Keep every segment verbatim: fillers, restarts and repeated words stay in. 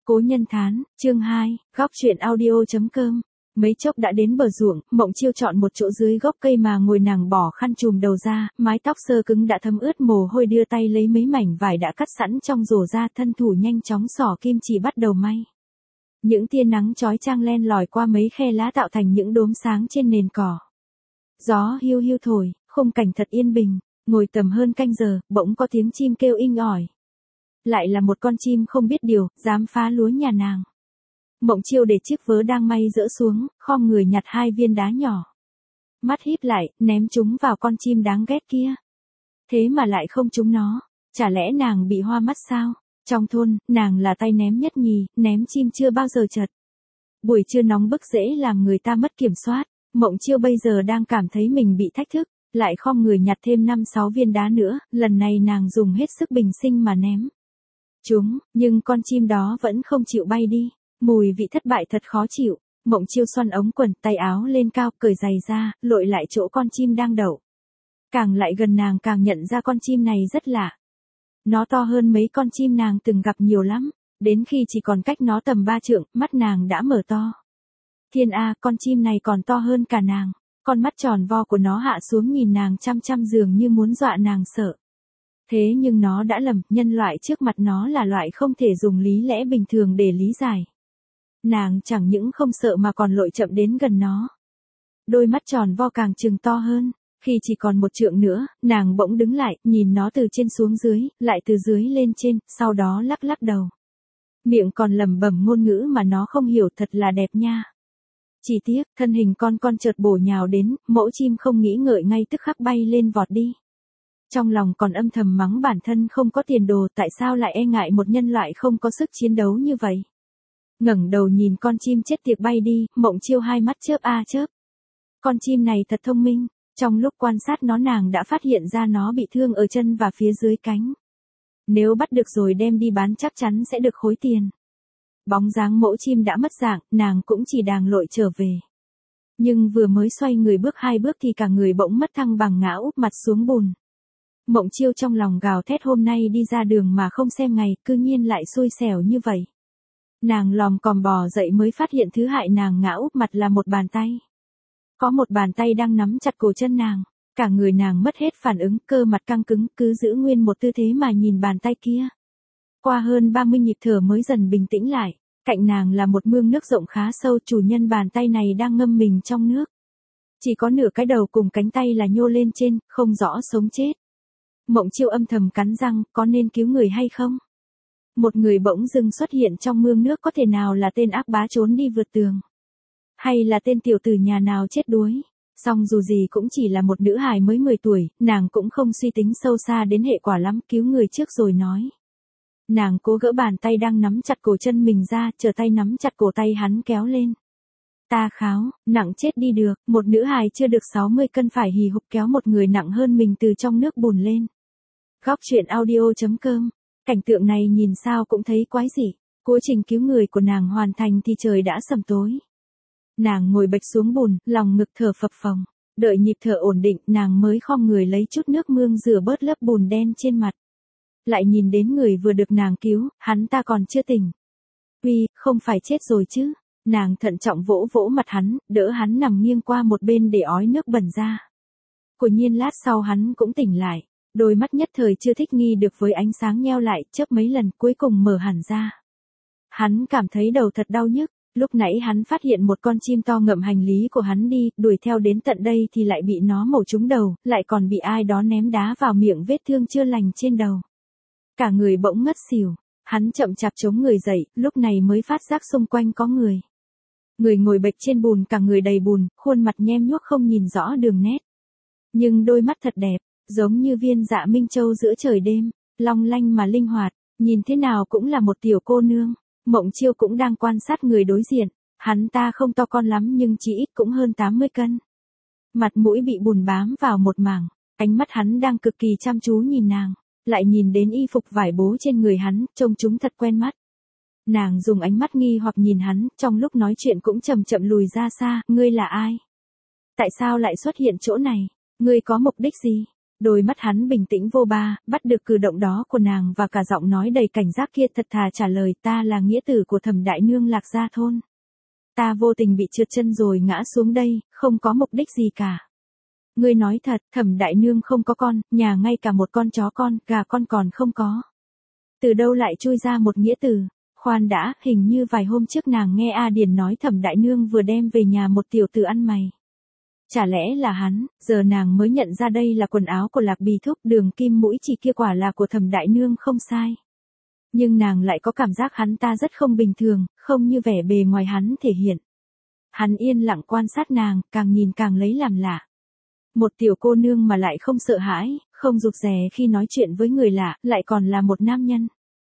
Cố Nhân Thán, chương hai, góc truyện audio.com. Mấy chốc đã đến bờ ruộng, Mộng Chiêu chọn một chỗ dưới gốc cây mà ngồi, nàng bỏ khăn trùm đầu ra, mái tóc sơ cứng đã thấm ướt mồ hôi, đưa tay lấy mấy mảnh vải đã cắt sẵn trong rổ ra, thân thủ nhanh chóng xỏ kim chỉ bắt đầu may. Những tia nắng chói chang len lỏi qua mấy khe lá tạo thành những đốm sáng trên nền cỏ. Gió hiu hiu thổi, khung cảnh thật yên bình. Ngồi tầm hơn canh giờ, bỗng có tiếng chim kêu inh ỏi. Lại là một con chim không biết điều, dám phá lúa nhà nàng. Mộng Chiêu để chiếc vớ đang may dỡ xuống, khom người nhặt hai viên đá nhỏ. Mắt híp lại, ném chúng vào con chim đáng ghét kia. Thế mà lại không trúng nó, chả lẽ nàng bị hoa mắt sao? Trong thôn, nàng là tay ném nhất nhì, ném chim chưa bao giờ chật. Buổi trưa nóng bức dễ làm người ta mất kiểm soát, Mộng Chiêu bây giờ đang cảm thấy mình bị thách thức, lại khom người nhặt thêm năm sáu viên đá nữa, lần này nàng dùng hết sức bình sinh mà ném. Chúng, nhưng con chim đó vẫn không chịu bay đi, mùi vị thất bại thật khó chịu. Mộng Chiêu xoăn ống quần, tay áo lên cao, cởi giày ra, lội lại chỗ con chim đang đậu. Càng lại gần nàng càng nhận ra con chim này rất lạ. Nó to hơn mấy con chim nàng từng gặp nhiều lắm, đến khi chỉ còn cách nó tầm ba trượng, mắt nàng đã mở to. Thiên A, con chim này còn to hơn cả nàng, con mắt tròn vo của nó hạ xuống nhìn nàng chăm chăm dường như muốn dọa nàng sợ. Thế nhưng nó đã lầm, nhân loại trước mặt nó là loại không thể dùng lý lẽ bình thường để lý giải. Nàng chẳng những không sợ mà còn lội chậm đến gần nó. Đôi mắt tròn vo càng trừng to hơn, khi chỉ còn một trượng nữa, nàng bỗng đứng lại, nhìn nó từ trên xuống dưới, lại từ dưới lên trên, sau đó lắc lắc đầu. Miệng còn lẩm bẩm ngôn ngữ mà nó không hiểu, thật là đẹp nha. Chỉ tiếc, thân hình con con chợt bổ nhào đến, mẫu chim không nghĩ ngợi ngay tức khắc bay lên vọt đi. Trong lòng còn âm thầm mắng bản thân không có tiền đồ, tại sao lại e ngại một nhân loại không có sức chiến đấu như vậy. Ngẩng đầu nhìn con chim chết tiệt bay đi, Mộng Chiêu hai mắt chớp a chớp. Con chim này thật thông minh, trong lúc quan sát nó nàng đã phát hiện ra nó bị thương ở chân và phía dưới cánh. Nếu bắt được rồi đem đi bán chắc chắn sẽ được khối tiền. Bóng dáng mẫu chim đã mất dạng, nàng cũng chỉ đàng lội trở về. Nhưng vừa mới xoay người bước hai bước thì cả người bỗng mất thăng bằng, ngã úp mặt xuống bùn. Mộng Chiêu trong lòng gào thét, hôm nay đi ra đường mà không xem ngày, cư nhiên lại xui xẻo như vậy. Nàng lòm còm bò dậy mới phát hiện thứ hại nàng ngã úp mặt là một bàn tay. Có một bàn tay đang nắm chặt cổ chân nàng, cả người nàng mất hết phản ứng, cơ mặt căng cứng, cứ giữ nguyên một tư thế mà nhìn bàn tay kia. Qua hơn ba mươi nhịp thở mới dần bình tĩnh lại, cạnh nàng là một mương nước rộng khá sâu, chủ nhân bàn tay này đang ngâm mình trong nước. Chỉ có nửa cái đầu cùng cánh tay là nhô lên trên, không rõ sống chết. Mộng Chiêu âm thầm cắn răng, có nên cứu người hay không? Một người bỗng dưng xuất hiện trong mương nước, có thể nào là tên ác bá trốn đi vượt tường? Hay là tên tiểu tử nhà nào chết đuối? Song dù gì cũng chỉ là một nữ hài mới mười tuổi, nàng cũng không suy tính sâu xa đến hệ quả lắm, cứu người trước rồi nói. Nàng cố gỡ bàn tay đang nắm chặt cổ chân mình ra, chờ tay nắm chặt cổ tay hắn kéo lên. Ta kháo, nặng chết đi được, một nữ hài chưa được sáu mươi cân phải hì hục kéo một người nặng hơn mình từ trong nước bùn lên. Góc truyện audio.com. Cảnh tượng này nhìn sao cũng thấy quái dị. Quá trình cứu người của nàng hoàn thành thì trời đã sầm tối. Nàng ngồi bệt xuống bùn, lòng ngực thở phập phồng. Đợi nhịp thở ổn định, nàng mới khom người lấy chút nước mương rửa bớt lớp bùn đen trên mặt. Lại nhìn đến người vừa được nàng cứu, hắn ta còn chưa tỉnh. Uy, không phải chết rồi chứ? Nàng thận trọng vỗ vỗ mặt hắn, đỡ hắn nằm nghiêng qua một bên để ói nước bẩn ra. Quả nhiên lát sau hắn cũng tỉnh lại. Đôi mắt nhất thời chưa thích nghi được với ánh sáng nheo lại, chớp mấy lần cuối cùng mở hẳn ra. Hắn cảm thấy đầu thật đau nhức, lúc nãy hắn phát hiện một con chim to ngậm hành lý của hắn đi, đuổi theo đến tận đây thì lại bị nó mổ trúng đầu, lại còn bị ai đó ném đá vào miệng, vết thương chưa lành trên đầu. Cả người bỗng ngất xỉu, hắn chậm chạp chống người dậy, lúc này mới phát giác xung quanh có người. Người ngồi bệt trên bùn, cả người đầy bùn, khuôn mặt nhem nhuốc không nhìn rõ đường nét. Nhưng đôi mắt thật đẹp. Giống như viên dạ minh châu giữa trời đêm, long lanh mà linh hoạt, nhìn thế nào cũng là một tiểu cô nương. Mộng Chiêu cũng đang quan sát người đối diện, hắn ta không to con lắm nhưng chỉ ít cũng hơn tám mươi cân. Mặt mũi bị bùn bám vào một mảng, ánh mắt hắn đang cực kỳ chăm chú nhìn nàng, lại nhìn đến y phục vải bố trên người hắn, trông chúng thật quen mắt. Nàng dùng ánh mắt nghi hoặc nhìn hắn, trong lúc nói chuyện cũng chậm chậm lùi ra xa, ngươi là ai? Tại sao lại xuất hiện chỗ này? Ngươi có mục đích gì? Đôi mắt hắn bình tĩnh vô ba, bắt được cử động đó của nàng và cả giọng nói đầy cảnh giác kia, thật thà trả lời, ta là nghĩa tử của Thẩm đại nương Lạc Gia thôn. Ta vô tình bị trượt chân rồi ngã xuống đây, không có mục đích gì cả. Ngươi nói thật, Thẩm đại nương không có con, nhà ngay cả một con chó con, gà con còn không có. Từ đâu lại chui ra một nghĩa tử? Khoan đã, hình như vài hôm trước nàng nghe A Điền nói Thẩm đại nương vừa đem về nhà một tiểu tử ăn mày. Chả lẽ là hắn, giờ nàng mới nhận ra đây là quần áo của Lạc Bì thúc, đường kim mũi chỉ kia quả là của Thẩm đại nương không sai. Nhưng nàng lại có cảm giác hắn ta rất không bình thường, không như vẻ bề ngoài hắn thể hiện. Hắn yên lặng quan sát nàng, càng nhìn càng lấy làm lạ. Một tiểu cô nương mà lại không sợ hãi, không rụt rè khi nói chuyện với người lạ, lại còn là một nam nhân.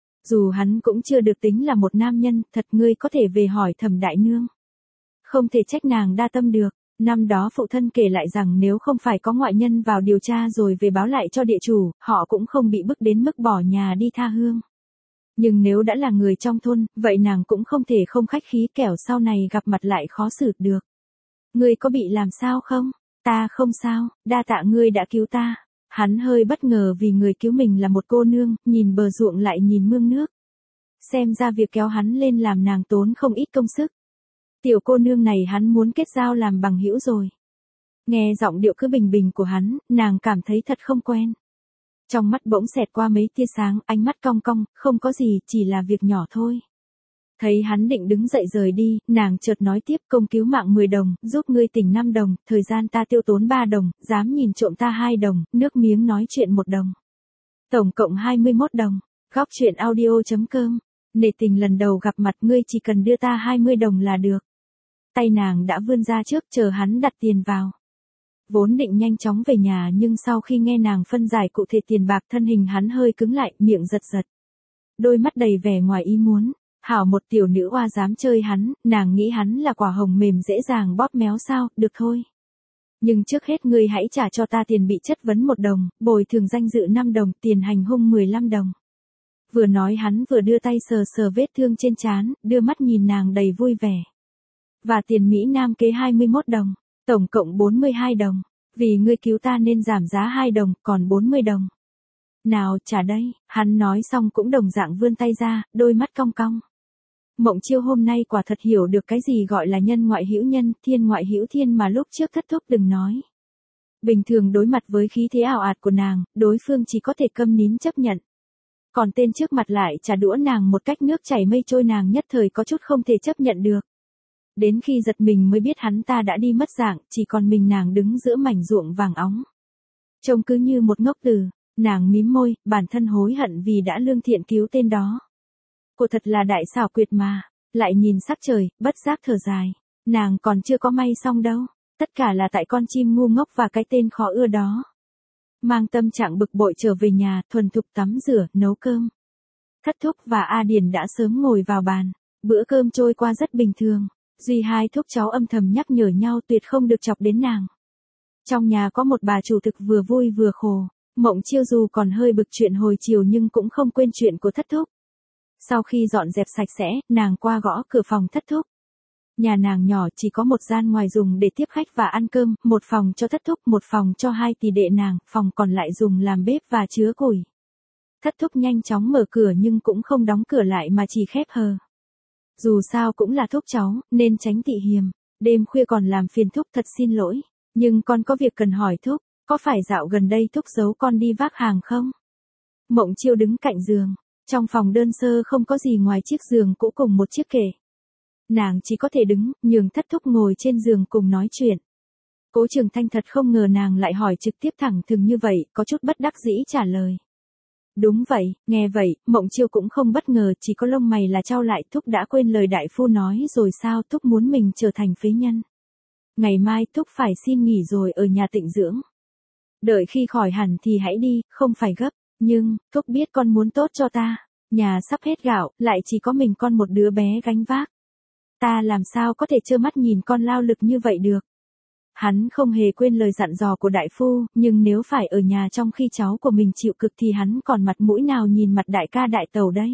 Dù hắn cũng chưa được tính là một nam nhân, thật ngươi có thể về hỏi Thẩm đại nương. Không thể trách nàng đa tâm được. Năm đó phụ thân kể lại rằng nếu không phải có ngoại nhân vào điều tra rồi về báo lại cho địa chủ, họ cũng không bị bức đến mức bỏ nhà đi tha hương. Nhưng nếu đã là người trong thôn, vậy nàng cũng không thể không khách khí, kẻo sau này gặp mặt lại khó xử được. Ngươi có bị làm sao không? Ta không sao, đa tạ ngươi đã cứu ta. Hắn hơi bất ngờ vì người cứu mình là một cô nương, nhìn bờ ruộng lại nhìn mương nước. Xem ra việc kéo hắn lên làm nàng tốn không ít công sức. Tiểu cô nương này hắn muốn kết giao làm bằng hữu rồi. Nghe giọng điệu cứ bình bình của hắn, nàng cảm thấy thật không quen. Trong mắt bỗng xẹt qua mấy tia sáng, ánh mắt cong cong, không có gì, chỉ là việc nhỏ thôi. Thấy hắn định đứng dậy rời đi, nàng chợt nói tiếp, công cứu mạng mười đồng, giúp ngươi tỉnh năm đồng, thời gian ta tiêu tốn ba đồng, dám nhìn trộm ta hai đồng, nước miếng nói chuyện một đồng. Tổng cộng hai mươi mốt đồng. Góc truyện audio chấm com. Nể tình lần đầu gặp mặt, ngươi chỉ cần đưa ta hai mươi đồng là được. Tay nàng đã vươn ra trước, chờ hắn đặt tiền vào. Vốn định nhanh chóng về nhà nhưng sau khi nghe nàng phân giải cụ thể tiền bạc, thân hình hắn hơi cứng lại, miệng giật giật. Đôi mắt đầy vẻ ngoài ý muốn. Hảo một tiểu nữ oa dám chơi hắn, nàng nghĩ hắn là quả hồng mềm dễ dàng bóp méo sao, được thôi. Nhưng trước hết ngươi hãy trả cho ta tiền bị chất vấn một đồng, bồi thường danh dự năm đồng, tiền hành hung mười lăm đồng. Vừa nói hắn vừa đưa tay sờ sờ vết thương trên trán, đưa mắt nhìn nàng đầy vui vẻ. Và tiền Mỹ Nam kế hai mươi mốt đồng, tổng cộng bốn mươi hai đồng. Vì ngươi cứu ta nên giảm giá hai đồng, còn bốn mươi đồng. Nào, trả đây, hắn nói xong cũng đồng dạng vươn tay ra, đôi mắt cong cong. Mộng Chiêu hôm nay quả thật hiểu được cái gì gọi là nhân ngoại hữu nhân, thiên ngoại hữu thiên mà lúc trước Thất Thúc đừng nói. Bình thường đối mặt với khí thế ảo ạt của nàng, đối phương chỉ có thể câm nín chấp nhận. Còn tên trước mặt lại trả đũa nàng một cách nước chảy mây trôi, nàng nhất thời có chút không thể chấp nhận được. Đến khi giật mình mới biết hắn ta đã đi mất dạng, chỉ còn mình nàng đứng giữa mảnh ruộng vàng óng. Trông cứ như một ngốc tử, nàng mím môi, bản thân hối hận vì đã lương thiện cứu tên đó. Cô thật là đại xảo quyệt mà, lại nhìn sắc trời, bất giác thở dài. Nàng còn chưa có may xong đâu, tất cả là tại con chim ngu ngốc và cái tên khó ưa đó. Mang tâm trạng bực bội trở về nhà, thuần thục tắm rửa, nấu cơm. Thất Thúc và A Điền đã sớm ngồi vào bàn, bữa cơm trôi qua rất bình thường. Duy hai thúc cháu âm thầm nhắc nhở nhau tuyệt không được chọc đến nàng. Trong nhà có một bà chủ thực vừa vui vừa khổ, Mộng Chiêu dù còn hơi bực chuyện hồi chiều nhưng cũng không quên chuyện của Thất Thúc. Sau khi dọn dẹp sạch sẽ, nàng qua gõ cửa phòng Thất Thúc. Nhà nàng nhỏ chỉ có một gian ngoài dùng để tiếp khách và ăn cơm, một phòng cho Thất Thúc, một phòng cho hai tỷ đệ nàng, phòng còn lại dùng làm bếp và chứa củi. Thất Thúc nhanh chóng mở cửa nhưng cũng không đóng cửa lại mà chỉ khép hờ. Dù sao cũng là thúc cháu, nên tránh tị hiềm. Đêm khuya còn làm phiền thúc, thật xin lỗi. Nhưng con có việc cần hỏi thúc, có phải dạo gần đây thúc giấu con đi vác hàng không? Mộng Chiêu đứng cạnh giường. Trong phòng đơn sơ không có gì ngoài chiếc giường cũ cùng một chiếc kệ. Nàng chỉ có thể đứng, nhường Thất Thúc ngồi trên giường cùng nói chuyện. Cố Trường Thanh thật không ngờ nàng lại hỏi trực tiếp thẳng thừng như vậy, có chút bất đắc dĩ trả lời. Đúng vậy, nghe vậy, Mộng Chiêu cũng không bất ngờ, chỉ có lông mày là chau lại. Thúc đã quên lời đại phu nói rồi sao? Thúc muốn mình trở thành phế nhân. Ngày mai Thúc phải xin nghỉ rồi ở nhà tịnh dưỡng. Đợi khi khỏi hẳn thì hãy đi, không phải gấp. Nhưng, Thúc biết con muốn tốt cho ta. Nhà sắp hết gạo, lại chỉ có mình con một đứa bé gánh vác. Ta làm sao có thể trơ mắt nhìn con lao lực như vậy được. Hắn không hề quên lời dặn dò của đại phu, nhưng nếu phải ở nhà trong khi cháu của mình chịu cực thì hắn còn mặt mũi nào nhìn mặt đại ca đại tẩu đây.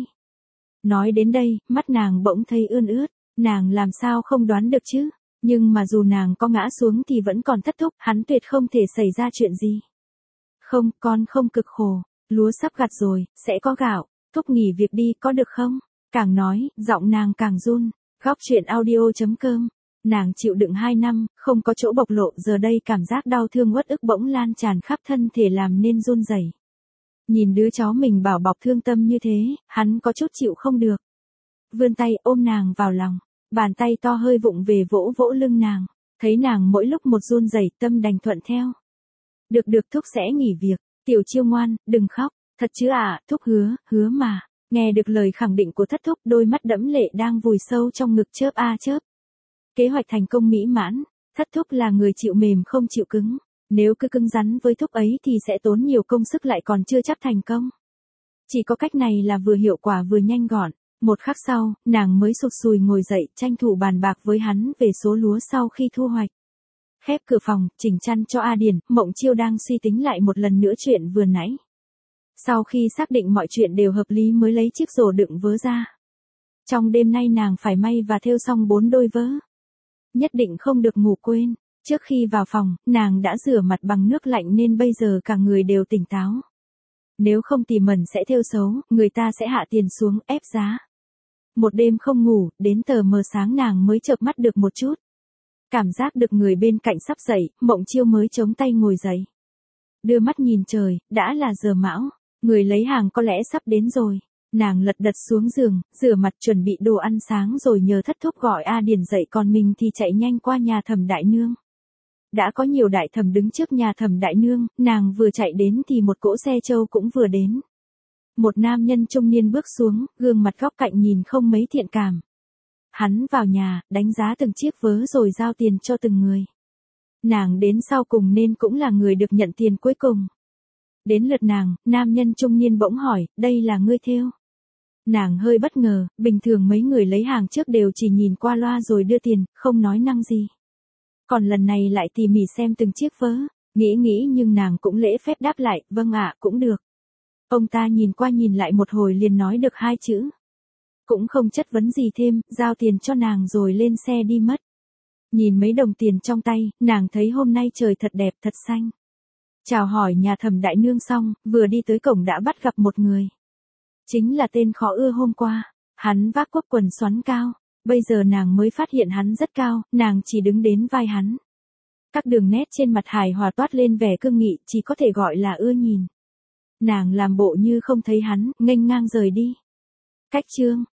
Nói đến đây, mắt nàng bỗng thấy ươn ướt, nàng làm sao không đoán được chứ, nhưng mà dù nàng có ngã xuống thì vẫn còn Thất Thúc, hắn tuyệt không thể xảy ra chuyện gì. Không, con không cực khổ, lúa sắp gặt rồi, sẽ có gạo, thúc nghỉ việc đi có được không? Càng nói, giọng nàng càng run. Góc chuyện audio.com. Nàng chịu đựng hai năm, không có chỗ bộc lộ, giờ đây cảm giác đau thương uất ức bỗng lan tràn khắp thân thể làm nên run rẩy. Nhìn đứa cháu mình bảo bọc thương tâm như thế, hắn có chút chịu không được. Vươn tay ôm nàng vào lòng, bàn tay to hơi vụng về vỗ vỗ lưng nàng, thấy nàng mỗi lúc một run rẩy, tâm đành thuận theo. Được được, thúc sẽ nghỉ việc, Tiểu Chiêu ngoan, đừng khóc, thật chứ ạ, à, thúc hứa, hứa mà. Nghe được lời khẳng định của thất thúc, đôi mắt đẫm lệ đang vùi sâu trong ngực chớp a chớp. Kế hoạch thành công mỹ mãn, thất thúc là người chịu mềm không chịu cứng. Nếu cứ cứng rắn với thúc ấy thì sẽ tốn nhiều công sức lại còn chưa chắc thành công. Chỉ có cách này là vừa hiệu quả vừa nhanh gọn. Một khắc sau, nàng mới sụt sùi ngồi dậy, tranh thủ bàn bạc với hắn về số lúa sau khi thu hoạch. Khép cửa phòng, chỉnh chăn cho A Điền, Mộng Chiêu đang suy tính lại một lần nữa chuyện vừa nãy. Sau khi xác định mọi chuyện đều hợp lý mới lấy chiếc rổ đựng vớ ra. Trong đêm nay nàng phải may và thêu xong bốn đôi vớ. Nhất định không được ngủ quên. Trước khi vào phòng, nàng đã rửa mặt bằng nước lạnh nên bây giờ cả người đều tỉnh táo. Nếu không tỉ mẩn sẽ thêu xấu, người ta sẽ hạ tiền xuống, ép giá. Một đêm không ngủ, đến tờ mờ sáng nàng mới chợp mắt được một chút. Cảm giác được người bên cạnh sắp dậy, Mộng Chiêu mới chống tay ngồi dậy. Đưa mắt nhìn trời, đã là giờ mão, người lấy hàng có lẽ sắp đến rồi. Nàng lật đật xuống giường, rửa mặt chuẩn bị đồ ăn sáng rồi nhờ thất thúc gọi A Điền dậy, còn mình thì chạy nhanh qua nhà Thẩm đại nương. Đã có nhiều đại thẩm đứng trước nhà Thẩm đại nương, nàng vừa chạy đến thì một cỗ xe trâu cũng vừa đến. Một nam nhân trung niên bước xuống, gương mặt góc cạnh nhìn không mấy thiện cảm. Hắn vào nhà, đánh giá từng chiếc vớ rồi giao tiền cho từng người. Nàng đến sau cùng nên cũng là người được nhận tiền cuối cùng. Đến lượt nàng, nam nhân trung niên bỗng hỏi, đây là ngươi thêu? Nàng hơi bất ngờ, bình thường mấy người lấy hàng trước đều chỉ nhìn qua loa rồi đưa tiền, không nói năng gì. Còn lần này lại tỉ mỉ xem từng chiếc vớ, nghĩ nghĩ nhưng nàng cũng lễ phép đáp lại, vâng ạ, cũng được. Ông ta nhìn qua nhìn lại một hồi liền nói được hai chữ. Cũng không chất vấn gì thêm, giao tiền cho nàng rồi lên xe đi mất. Nhìn mấy đồng tiền trong tay, nàng thấy hôm nay trời thật đẹp, thật xanh. Chào hỏi nhà Thẩm đại nương xong, vừa đi tới cổng đã bắt gặp một người. Chính là tên khó ưa hôm qua, hắn vác cuốc quần xoắn cao, bây giờ nàng mới phát hiện hắn rất cao, nàng chỉ đứng đến vai hắn. Các đường nét trên mặt hài hòa toát lên vẻ cương nghị, chỉ có thể gọi là ưa nhìn. Nàng làm bộ như không thấy hắn, nghênh ngang rời đi. Cách chương,